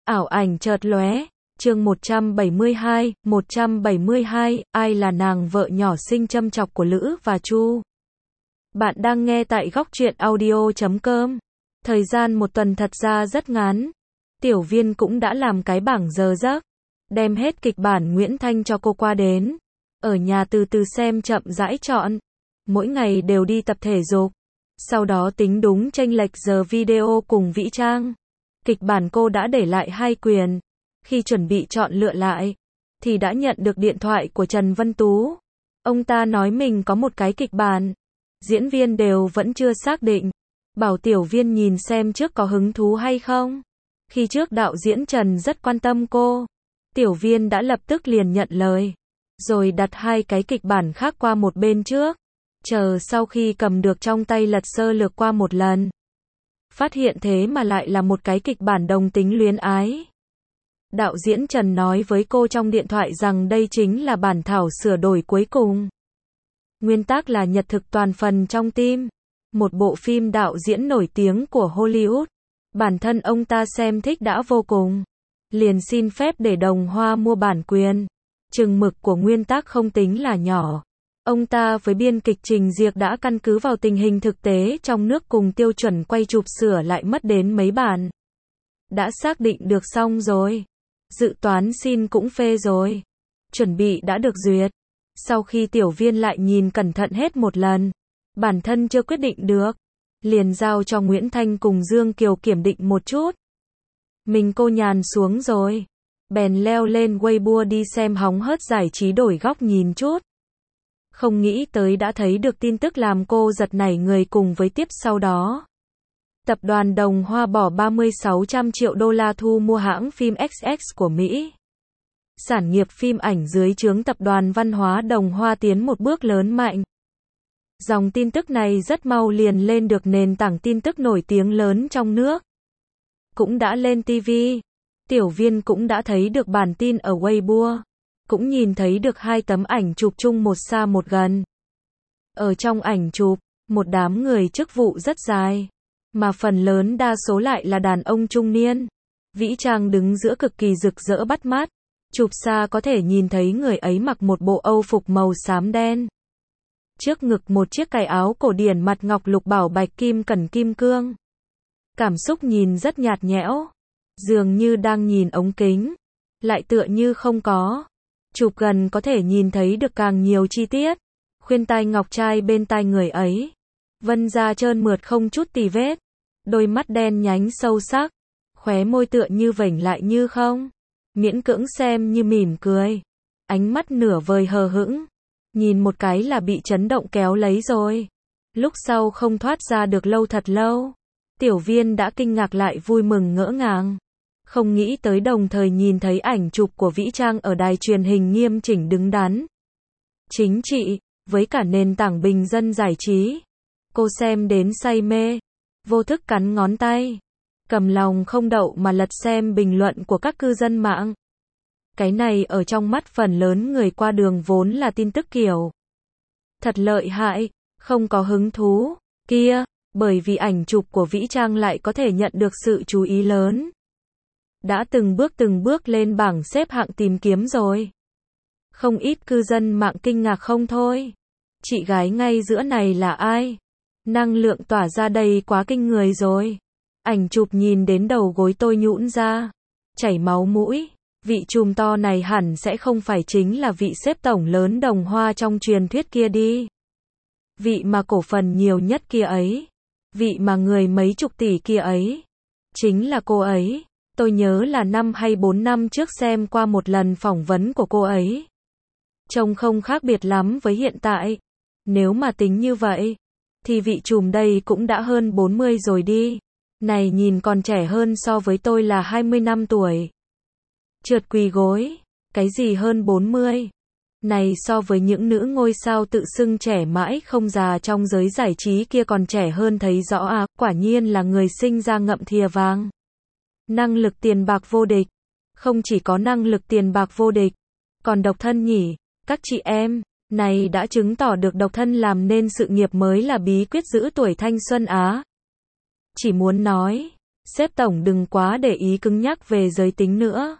Ảo ảnh chợt lóe, chương 172, ai là nàng vợ nhỏ xinh châm chọc của Lữ và Chu. Bạn đang nghe tại góc truyện audio.com. Thời gian một tuần thật ra rất ngắn. Tiểu Viên cũng đã làm cái bảng giờ giấc, đem hết kịch bản Nguyễn Thanh cho cô qua đến. Ở nhà từ từ xem chậm rãi chọn. Mỗi ngày đều đi tập thể dục. Sau đó tính đúng chênh lệch giờ video cùng Vĩ Trang. Kịch bản cô đã để lại 2 quyền. Khi chuẩn bị chọn lựa lại, thì đã nhận được điện thoại của Trần Vân Tú. Ông ta nói mình có một cái kịch bản. Diễn viên đều vẫn chưa xác định. Bảo Tiểu Viên nhìn xem trước có hứng thú hay không. Khi trước đạo diễn Trần rất quan tâm cô, Tiểu Viên đã lập tức liền nhận lời. Rồi đặt 2 cái kịch bản khác qua một bên trước. Chờ sau khi cầm được trong tay lật sơ lược qua một lần. Phát hiện thế mà lại là một cái kịch bản đồng tính luyến ái. Đạo diễn Trần nói với cô trong điện thoại rằng đây chính là bản thảo sửa đổi cuối cùng. Nguyên tác là nhật thực toàn phần trong tim. Một bộ phim đạo diễn nổi tiếng của Hollywood. Bản thân ông ta xem thích đã vô cùng. Liền xin phép để Đồng Hoa mua bản quyền. Chừng mực của nguyên tác không tính là nhỏ. Ông ta với biên kịch Trình Diệc đã căn cứ vào tình hình thực tế trong nước cùng tiêu chuẩn quay chụp sửa lại mất đến mấy bản. Đã xác định được xong rồi. Dự toán xin cũng phê rồi. Chuẩn bị đã được duyệt. Sau khi Tiểu Viên lại nhìn cẩn thận hết một lần, bản thân chưa quyết định được, liền giao cho Nguyễn Thanh cùng Dương Kiều kiểm định một chút. Mình cô nhàn xuống rồi, bèn leo lên Weibo đi xem hóng hớt giải trí đổi góc nhìn chút. Không nghĩ tới đã thấy được tin tức làm cô giật nảy người cùng với tiếp sau đó. Tập đoàn Đồng Hoa bỏ 3600 triệu đô la thu mua hãng phim XX của Mỹ. Sản nghiệp phim ảnh dưới trướng Tập đoàn Văn hóa Đồng Hoa tiến một bước lớn mạnh. Dòng tin tức này rất mau liền lên được nền tảng tin tức nổi tiếng lớn trong nước. Cũng đã lên TV. Tiểu Viên cũng đã thấy được bản tin ở Weibo. Cũng nhìn thấy được 2 tấm ảnh chụp chung một xa một gần. Ở trong ảnh chụp, một đám người chức vụ rất dài. Mà phần lớn đa số lại là đàn ông trung niên. Vĩ Trang đứng giữa cực kỳ rực rỡ bắt mắt. Chụp xa có thể nhìn thấy người ấy mặc một bộ âu phục màu xám đen. Trước ngực một chiếc cài áo cổ điển mặt ngọc lục bảo bạch kim cẩn kim cương. Cảm xúc nhìn rất nhạt nhẽo. Dường như đang nhìn ống kính. Lại tựa như không có. Chụp gần có thể nhìn thấy được càng nhiều chi tiết. Khuyên tai ngọc trai bên tai người ấy. Vân da trơn mượt không chút tì vết. Đôi mắt đen nhánh sâu sắc. Khóe môi tựa như vểnh lại như không. Miễn cưỡng xem như mỉm cười. Ánh mắt nửa vời hờ hững. Nhìn một cái là bị chấn động kéo lấy rồi. Lúc sau không thoát ra được lâu thật lâu. Tiểu Viên đã kinh ngạc lại vui mừng ngỡ ngàng. Không nghĩ tới đồng thời nhìn thấy ảnh chụp của Vĩ Trang ở đài truyền hình nghiêm chỉnh đứng đắn. Chính trị, với cả nền tảng bình dân giải trí. Cô xem đến say mê. Vô thức cắn ngón tay. Cầm lòng không đậu mà lật xem bình luận của các cư dân mạng. Cái này ở trong mắt phần lớn người qua đường vốn là tin tức kiểu thật lợi hại, không có hứng thú, kia, bởi vì ảnh chụp của Vĩ Trang lại có thể nhận được sự chú ý lớn. Đã từng bước lên bảng xếp hạng tìm kiếm rồi. Không ít cư dân mạng kinh ngạc không thôi. Chị gái ngay giữa này là ai? Năng lượng tỏa ra đây quá kinh người rồi. Ảnh chụp nhìn đến đầu gối tôi nhũn ra. Chảy máu mũi. Vị trùm to này hẳn sẽ không phải chính là vị xếp tổng lớn Đồng Hoa trong truyền thuyết kia đi. Vị mà cổ phần nhiều nhất kia ấy. Vị mà người mấy chục tỷ kia ấy. Chính là cô ấy. Tôi nhớ là 5 hay 4 năm trước xem qua một lần phỏng vấn của cô ấy. Trông không khác biệt lắm với hiện tại. Nếu mà tính như vậy, thì vị trùm đây cũng đã hơn 40 rồi đi. Này nhìn còn trẻ hơn so với tôi là 20 năm tuổi. Trượt quỳ gối. Cái gì hơn 40? Này so với những nữ ngôi sao tự xưng trẻ mãi không già trong giới giải trí kia còn trẻ hơn thấy rõ à, quả nhiên là người sinh ra ngậm thìa vàng. Năng lực tiền bạc vô địch. Không chỉ có năng lực tiền bạc vô địch, còn độc thân nhỉ. Các chị em, này đã chứng tỏ được độc thân làm nên sự nghiệp mới là bí quyết giữ tuổi thanh xuân á. Chỉ muốn nói, Sếp tổng đừng quá để ý cứng nhắc về giới tính nữa.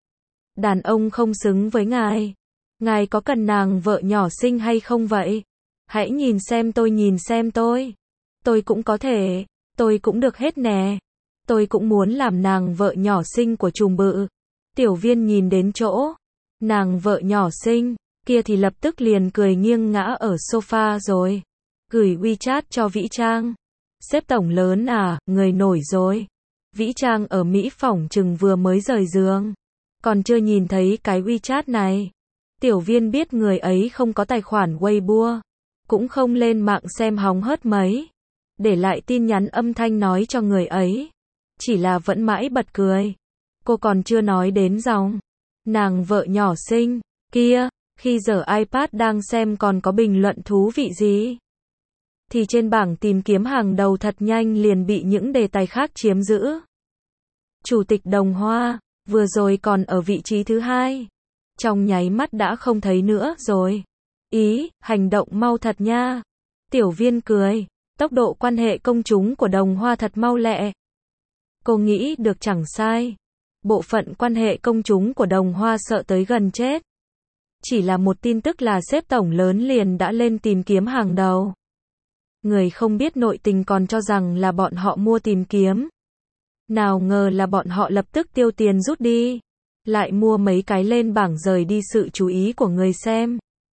Đàn ông không xứng với ngài. Ngài có cần nàng vợ nhỏ xinh hay không vậy? Hãy nhìn xem tôi, nhìn xem tôi. Tôi cũng có thể, tôi cũng được hết nè. Tôi cũng muốn làm nàng vợ nhỏ xinh của trùm bự. Tiểu Viên nhìn đến chỗ nàng vợ nhỏ xinh kia thì lập tức liền cười nghiêng ngã ở sofa rồi. Gửi WeChat cho Vĩ Trang. Sếp tổng lớn à, người nổi rồi. Vĩ Trang ở Mỹ phỏng chừng vừa mới rời giường. Còn chưa nhìn thấy cái WeChat này. Tiểu Viên biết người ấy không có tài khoản Weibo. Cũng không lên mạng xem hóng hớt mấy. Để lại tin nhắn âm thanh nói cho người ấy. Chỉ là vẫn mãi bật cười. Cô còn chưa nói đến dòng nàng vợ nhỏ xinh kia. Khi giờ iPad đang xem còn có bình luận thú vị gì. Thì trên bảng tìm kiếm hàng đầu thật nhanh liền bị những đề tài khác chiếm giữ. Chủ tịch Đồng Hoa, vừa rồi còn ở vị trí thứ 2. Trong nháy mắt đã không thấy nữa rồi. Ý, hành động mau thật nha. Tiểu Viên cười, tốc độ quan hệ công chúng của Đồng Hoa thật mau lẹ. Cô nghĩ được chẳng sai. Bộ phận quan hệ công chúng của Đồng Hoa sợ tới gần chết. Chỉ là một tin tức là sếp tổng lớn liền đã lên tìm kiếm hàng đầu. Người không biết nội tình còn cho rằng là bọn họ mua tìm kiếm. Nào ngờ là bọn họ lập tức tiêu tiền rút đi. Lại mua mấy cái lên bảng rời đi sự chú ý của người xem.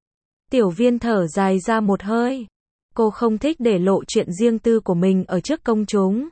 Tiểu Viên thở dài ra một hơi. Cô không thích để lộ chuyện riêng tư của mình ở trước công chúng.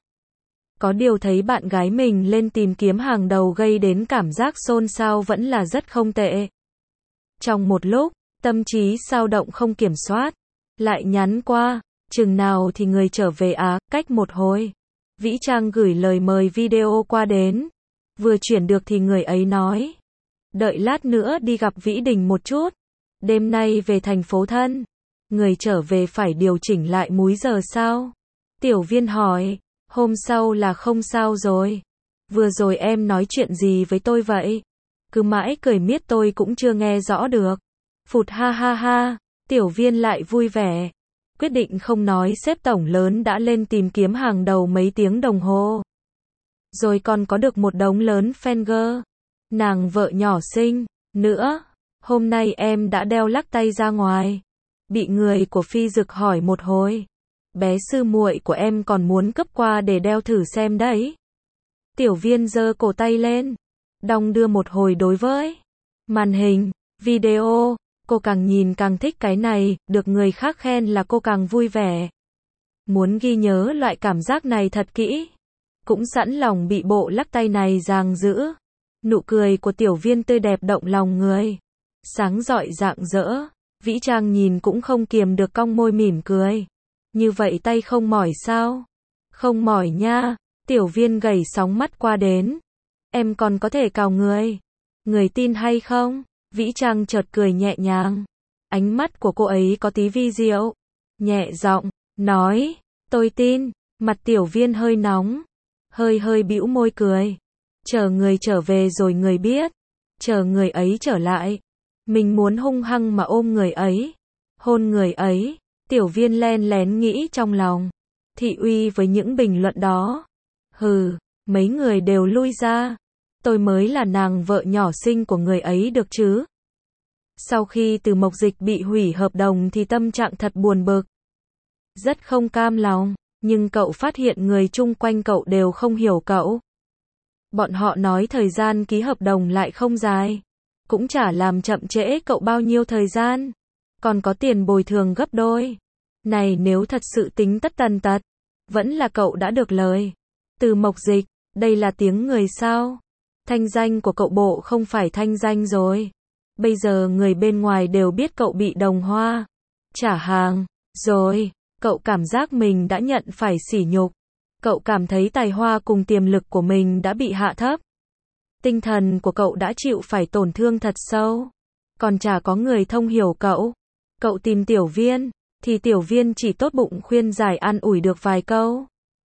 Có điều thấy bạn gái mình lên tìm kiếm hàng đầu gây đến cảm giác xôn xao vẫn là rất không tệ. Trong một lúc, tâm trí xao động không kiểm soát. Lại nhắn qua, chừng nào thì người trở về á, cách một hồi. Vĩ Trang gửi lời mời video qua đến. Vừa chuyển được thì người ấy nói. Đợi lát nữa đi gặp Vĩ Đình một chút. Đêm nay về thành phố thân. Người trở về phải điều chỉnh lại múi giờ sao? Tiểu Viên hỏi. Hôm sau là không sao rồi. Vừa rồi em nói chuyện gì với tôi vậy? Cứ mãi cười miết tôi cũng chưa nghe rõ được. Phụt ha ha ha. Tiểu Viên lại vui vẻ. Quyết định không nói sếp tổng lớn đã lên tìm kiếm hàng đầu mấy tiếng đồng hồ. Rồi còn có được một đống lớn fan nàng vợ nhỏ xinh nữa. Hôm nay em đã đeo lắc tay ra ngoài. Bị người của Phi Dực hỏi một hồi. Bé sư muội của em còn muốn cấp qua để đeo thử xem đấy. Tiểu Viên giơ cổ tay lên. Đong đưa một hồi đối với màn hình, video. Cô càng nhìn càng thích cái này, được người khác khen là cô càng vui vẻ. Muốn ghi nhớ loại cảm giác này thật kỹ. Cũng sẵn lòng bị bộ lắc tay này giằng giữ. Nụ cười của Tiểu Viên tươi đẹp động lòng người. Sáng rọi rạng rỡ. Vĩ Trang nhìn cũng không kiềm được cong môi mỉm cười. Như vậy tay không mỏi sao? Không mỏi nha. Tiểu Viên gầy sóng mắt qua đến. Em còn có thể cào người. Người tin hay không? Vĩ Trang chợt cười nhẹ nhàng. Ánh mắt của cô ấy có tí vi diệu. Nhẹ giọng, nói. Tôi tin. Mặt Tiểu Viên hơi nóng. Hơi bĩu môi cười. Chờ người trở về rồi người biết. Chờ người ấy trở lại. Mình muốn hung hăng mà ôm người ấy. Hôn người ấy. Tiểu Viên len lén nghĩ trong lòng. Thị uy với những bình luận đó. Hừ, mấy người đều lui ra. Tôi mới là nàng vợ nhỏ xinh của người ấy được chứ. Sau khi Từ Mộc Dịch bị hủy hợp đồng thì tâm trạng thật buồn bực. Rất không cam lòng, nhưng cậu phát hiện người chung quanh cậu đều không hiểu cậu. Bọn họ nói thời gian ký hợp đồng lại không dài. Cũng chả làm chậm trễ cậu bao nhiêu thời gian. Còn có tiền bồi thường gấp đôi. Này nếu thật sự tính tất tần tật. Vẫn là cậu đã được lời. Từ Mộc Dịch, đây là tiếng người sao? Thanh danh của cậu bộ không phải thanh danh rồi. Bây giờ người bên ngoài đều biết cậu bị Đồng Hoa trả hàng rồi. Cậu cảm giác mình đã nhận phải sỉ nhục. Cậu cảm thấy tài hoa cùng tiềm lực của mình đã bị hạ thấp. Tinh thần của cậu đã chịu phải tổn thương thật sâu. Còn chả có người thông hiểu cậu. Cậu tìm Tiểu Viên, thì Tiểu Viên chỉ tốt bụng khuyên giải an ủi được vài câu.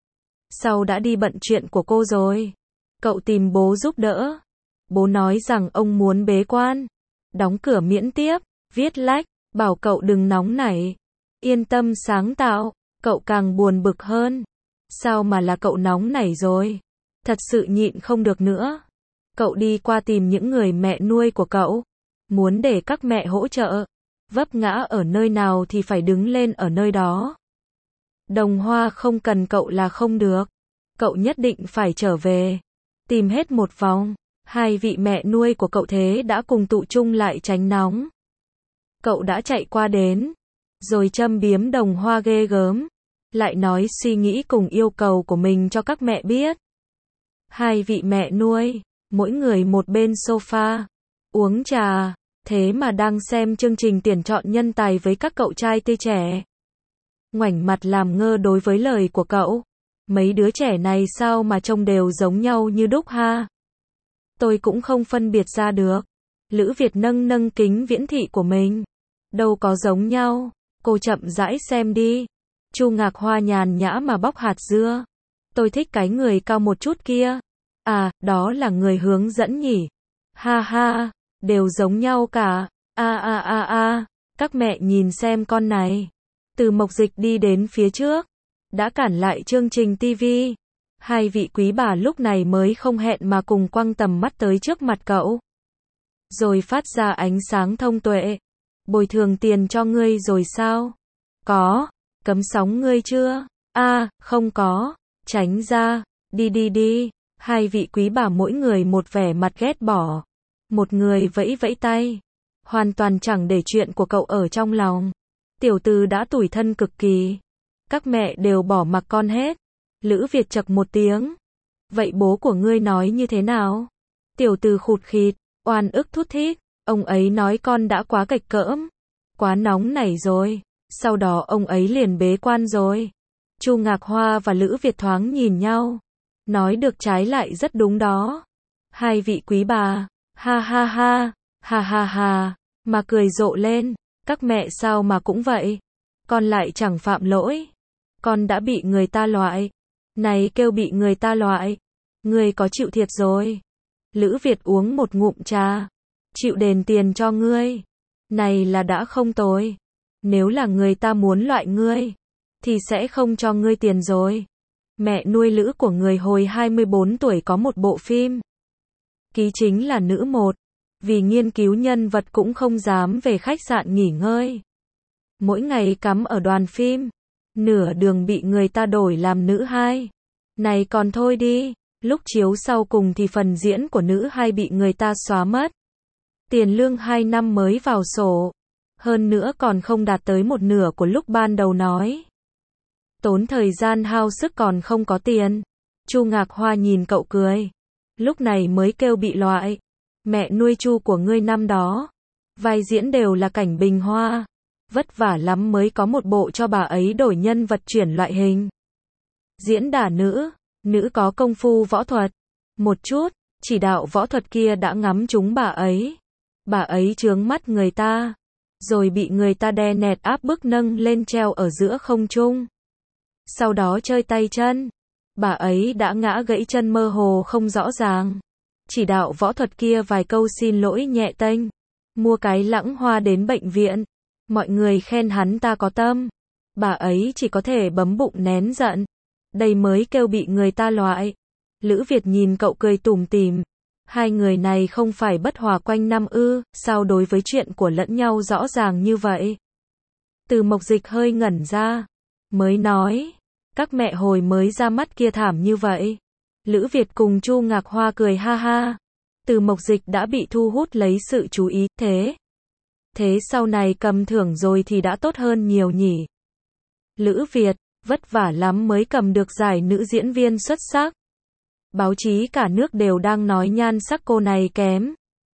Sau đã đi bận chuyện của cô rồi. Cậu tìm bố giúp đỡ. Bố nói rằng ông muốn bế quan. Đóng cửa miễn tiếp, viết lách, bảo cậu đừng nóng nảy. Yên tâm sáng tạo, cậu càng buồn bực hơn. Sao mà là cậu nóng nảy rồi? Thật sự nhịn không được nữa. Cậu đi qua tìm những người mẹ nuôi của cậu. Muốn để các mẹ hỗ trợ. Vấp ngã ở nơi nào thì phải đứng lên ở nơi đó. Đồng Hoa không cần cậu là không được. Cậu nhất định phải trở về. Tìm hết một vòng. Hai vị mẹ nuôi của cậu thế đã cùng tụ chung lại tránh nóng. Cậu đã chạy qua đến. Rồi châm biếm Đồng Hoa ghê gớm. Lại nói suy nghĩ cùng yêu cầu của mình cho các mẹ biết. Hai vị mẹ nuôi, mỗi người một bên sofa, uống trà, thế mà đang xem chương trình tuyển chọn nhân tài với các cậu trai tươi trẻ. Ngoảnh mặt làm ngơ đối với lời của cậu. Mấy đứa trẻ này sao mà trông đều giống nhau như đúc ha. Tôi cũng không phân biệt ra được. Lữ Việt nâng nâng kính viễn thị của mình. Đâu có giống nhau, cô chậm rãi xem đi. Chu Ngạc Hoa nhàn nhã mà bóc hạt dưa. Tôi thích cái người cao một chút kia. À, đó là người hướng dẫn nhỉ. Ha ha, đều giống nhau cả. Các mẹ nhìn xem con này. Từ Mộc Dịch đi đến phía trước, đã cản lại chương trình TV. Hai vị quý bà lúc này mới không hẹn mà cùng quăng tầm mắt tới trước mặt cậu. Rồi phát ra ánh sáng thông tuệ. Bồi thường tiền cho ngươi rồi sao? Có. Cấm sóng ngươi chưa? Không có. Tránh ra. Đi. Hai vị quý bà mỗi người một vẻ mặt ghét bỏ. Một người vẫy vẫy tay. Hoàn toàn chẳng để chuyện của cậu ở trong lòng. Tiểu Từ đã tủi thân cực kỳ. Các mẹ đều bỏ mặc con hết. Lữ Việt chậc một tiếng. Vậy bố của ngươi nói như thế nào? Tiểu Từ khụt khịt, oan ức thút thít. Ông ấy nói con đã quá kệch cỡm. Quá nóng nảy rồi. Sau đó ông ấy liền bế quan rồi. Chu Ngạc Hoa và Lữ Việt thoáng nhìn nhau. Nói được trái lại rất đúng đó. Hai vị quý bà. Ha. Mà cười rộ lên. Các mẹ sao mà cũng vậy. Con lại chẳng phạm lỗi. Con đã bị người ta loại. Này kêu bị người ta loại. Ngươi có chịu thiệt rồi. Lữ Việt uống một ngụm trà. Chịu đền tiền cho ngươi. Này là đã không tồi. Nếu là người ta muốn loại ngươi, thì sẽ không cho ngươi tiền rồi. Mẹ nuôi Lữ của người hồi 24 tuổi có một bộ phim. Ký chính là nữ một. Vì nghiên cứu nhân vật cũng không dám về khách sạn nghỉ ngơi. Mỗi ngày cắm ở đoàn phim. Nửa đường bị người ta đổi làm nữ hai. Này còn thôi đi. Lúc chiếu sau cùng thì phần diễn của nữ hai bị người ta xóa mất. Tiền lương 2 năm mới vào sổ. Hơn nữa còn không đạt tới một nửa của lúc ban đầu nói. Tốn thời gian hao sức còn không có tiền. Chu Ngạc Hoa nhìn cậu cười. Lúc này mới kêu bị loại. Mẹ nuôi Chu của ngươi năm đó. Vai diễn đều là Cảnh Bình Hoa. Vất vả lắm mới có một bộ cho bà ấy đổi nhân vật chuyển loại hình. Diễn đả nữ. Nữ có công phu võ thuật. Một chút, chỉ đạo võ thuật kia đã ngắm trúng bà ấy. Bà ấy chướng mắt người ta. Rồi bị người ta đè nẹt áp bức nâng lên treo ở giữa không trung. Sau đó chơi tay chân. Bà ấy đã ngã gãy chân mơ hồ không rõ ràng. Chỉ đạo võ thuật kia vài câu xin lỗi nhẹ tênh. Mua cái lãng hoa đến bệnh viện. Mọi người khen hắn ta có tâm. Bà ấy chỉ có thể bấm bụng nén giận. Đây mới kêu bị người ta loại. Lữ Việt nhìn cậu cười tủm tỉm. Hai người này không phải bất hòa quanh năm ư, sao đối với chuyện của lẫn nhau rõ ràng như vậy? Từ Mộc Dịch hơi ngẩn ra. Mới nói. Các mẹ hồi mới ra mắt kia thảm như vậy. Lữ Việt cùng Chu Ngạc Hoa cười ha ha. Từ Mộc Dịch đã bị thu hút lấy sự chú ý, thế sau này cầm thưởng rồi thì đã tốt hơn nhiều nhỉ. Lữ Việt, vất vả lắm mới cầm được giải nữ diễn viên xuất sắc. Báo chí cả nước đều đang nói nhan sắc cô này kém.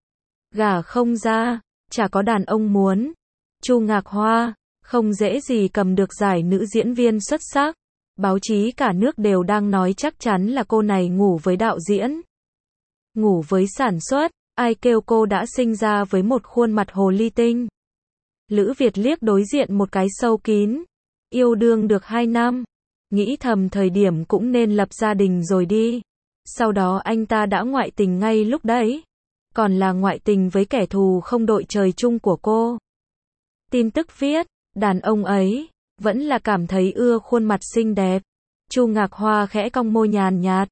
Gả không ra, chả có đàn ông muốn. Chu Ngạc Hoa, không dễ gì cầm được giải nữ diễn viên xuất sắc. Báo chí cả nước đều đang nói chắc chắn là cô này ngủ với đạo diễn. Ngủ với sản xuất, ai kêu cô đã sinh ra với một khuôn mặt hồ ly tinh. Lữ Việt liếc đối diện một cái sâu kín. Yêu đương được 2 năm. Nghĩ thầm thời điểm cũng nên lập gia đình rồi đi. Sau đó anh ta đã ngoại tình ngay lúc đấy. Còn là ngoại tình với kẻ thù không đội trời chung của cô. Tin tức viết, đàn ông ấy vẫn là cảm thấy ưa khuôn mặt xinh đẹp. Chu Ngạc Hoa khẽ cong môi nhàn nhạt.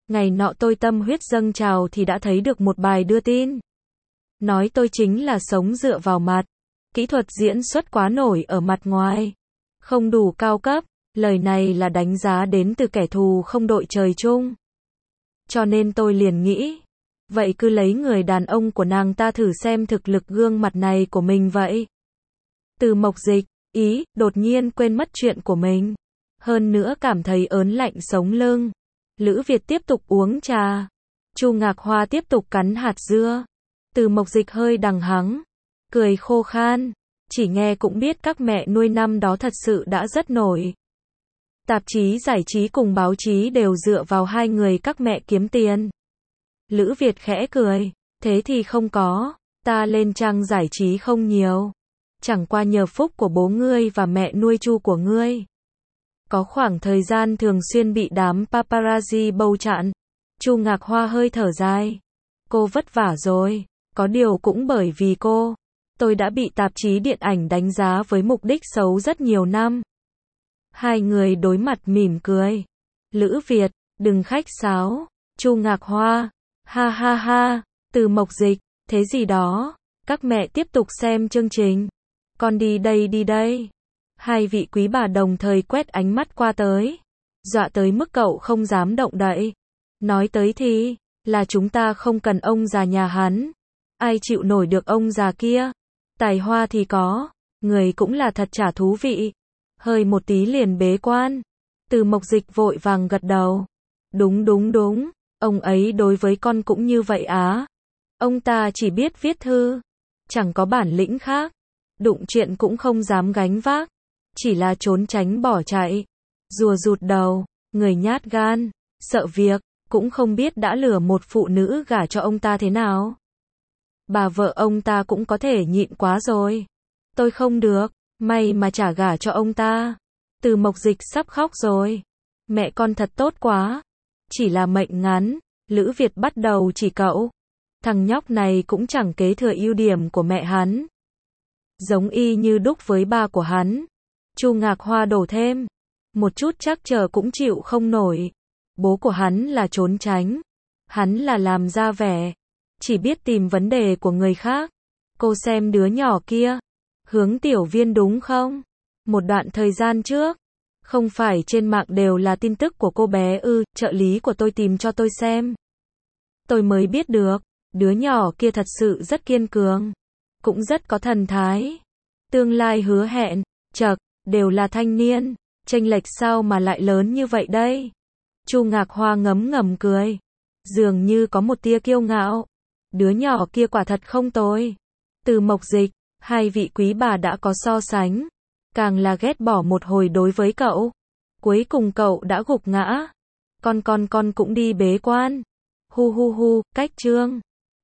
Ngày nọ tôi tâm huyết dâng trào thì đã thấy được một bài đưa tin. Nói tôi chính là sống dựa vào mặt. Kỹ thuật diễn xuất quá nổi ở mặt ngoài. Không đủ cao cấp. Lời này là đánh giá đến từ kẻ thù không đội trời chung. Cho nên tôi liền nghĩ. Vậy cứ lấy người đàn ông của nàng ta thử xem thực lực gương mặt này của mình vậy. Từ Mộc Dịch, đột nhiên quên mất chuyện của mình. Hơn nữa cảm thấy ớn lạnh sống lưng. Lữ Việt tiếp tục uống trà. Chu Ngạc Hoa tiếp tục cắn hạt dưa. Từ Mộc Dịch hơi đằng hắng. Cười khô khan. Chỉ nghe cũng biết các mẹ nuôi năm đó thật sự đã rất nổi. Tạp chí giải trí cùng báo chí đều dựa vào hai người các mẹ kiếm tiền. Lữ Việt khẽ cười. Thế thì không có. Ta lên trang giải trí không nhiều. Chẳng qua nhờ phúc của bố ngươi và mẹ nuôi Chu của ngươi. Có khoảng thời gian thường xuyên bị đám paparazzi bầu chặn. Chu Ngạc Hoa hơi thở dài. Cô vất vả rồi. Có điều cũng bởi vì cô. Tôi đã bị tạp chí điện ảnh đánh giá với mục đích xấu rất nhiều năm. Hai người đối mặt mỉm cười. Lữ Việt, đừng khách sáo. Chu Ngạc Hoa, ha ha ha. Từ Mộc Dịch, thế gì đó. Các mẹ tiếp tục xem chương trình. Con đi đây. Hai vị quý bà đồng thời quét ánh mắt qua tới. Dọa tới mức cậu không dám động đậy. Nói tới thì, là chúng ta không cần ông già nhà hắn. Ai chịu nổi được ông già kia. Tài hoa thì có. Người cũng là thật chả thú vị. Hơi một tí liền bế quan. Từ Mộc Dịch vội vàng gật đầu. Đúng. Ông ấy đối với con cũng như vậy á. Ông ta chỉ biết viết thư. Chẳng có bản lĩnh khác. Đụng chuyện cũng không dám gánh vác. Chỉ là trốn tránh bỏ chạy. Rùa rụt đầu. Người nhát gan. Sợ việc. Cũng không biết đã lừa một phụ nữ gả cho ông ta thế nào. Bà vợ ông ta cũng có thể nhịn quá rồi. Tôi không được. May mà chả gả cho ông ta. Từ Mộc Dịch sắp khóc rồi. Mẹ con thật tốt quá. Chỉ là mệnh ngắn. Lữ Việt bắt đầu chỉ cậu. Thằng nhóc này cũng chẳng kế thừa ưu điểm của mẹ hắn. Giống y như đúc với ba của hắn. Chu Ngạc Hoa đổ thêm. Một chút trắc trở cũng chịu không nổi. Bố của hắn là trốn tránh. Hắn là làm ra vẻ. Chỉ biết tìm vấn đề của người khác. Cô xem đứa nhỏ kia. Hướng Tiểu Viên đúng không? Một đoạn thời gian trước. Không phải trên mạng đều là tin tức của cô bé ư, trợ lý của tôi tìm cho tôi xem. Tôi mới biết được. Đứa nhỏ kia thật sự rất kiên cường. Cũng rất có thần thái. Tương lai hứa hẹn. Chậc, đều là thanh niên. Chênh lệch sao mà lại lớn như vậy đây? Chu Ngạc Hoa ngấm ngầm cười. Dường như có một tia kiêu ngạo. Đứa nhỏ kia quả thật không tồi. Từ Mộc Dịch, hai vị quý bà đã có so sánh. Càng là ghét bỏ một hồi đối với cậu. Cuối cùng cậu đã gục ngã. Con cũng đi bế quan. Hu, cách chương.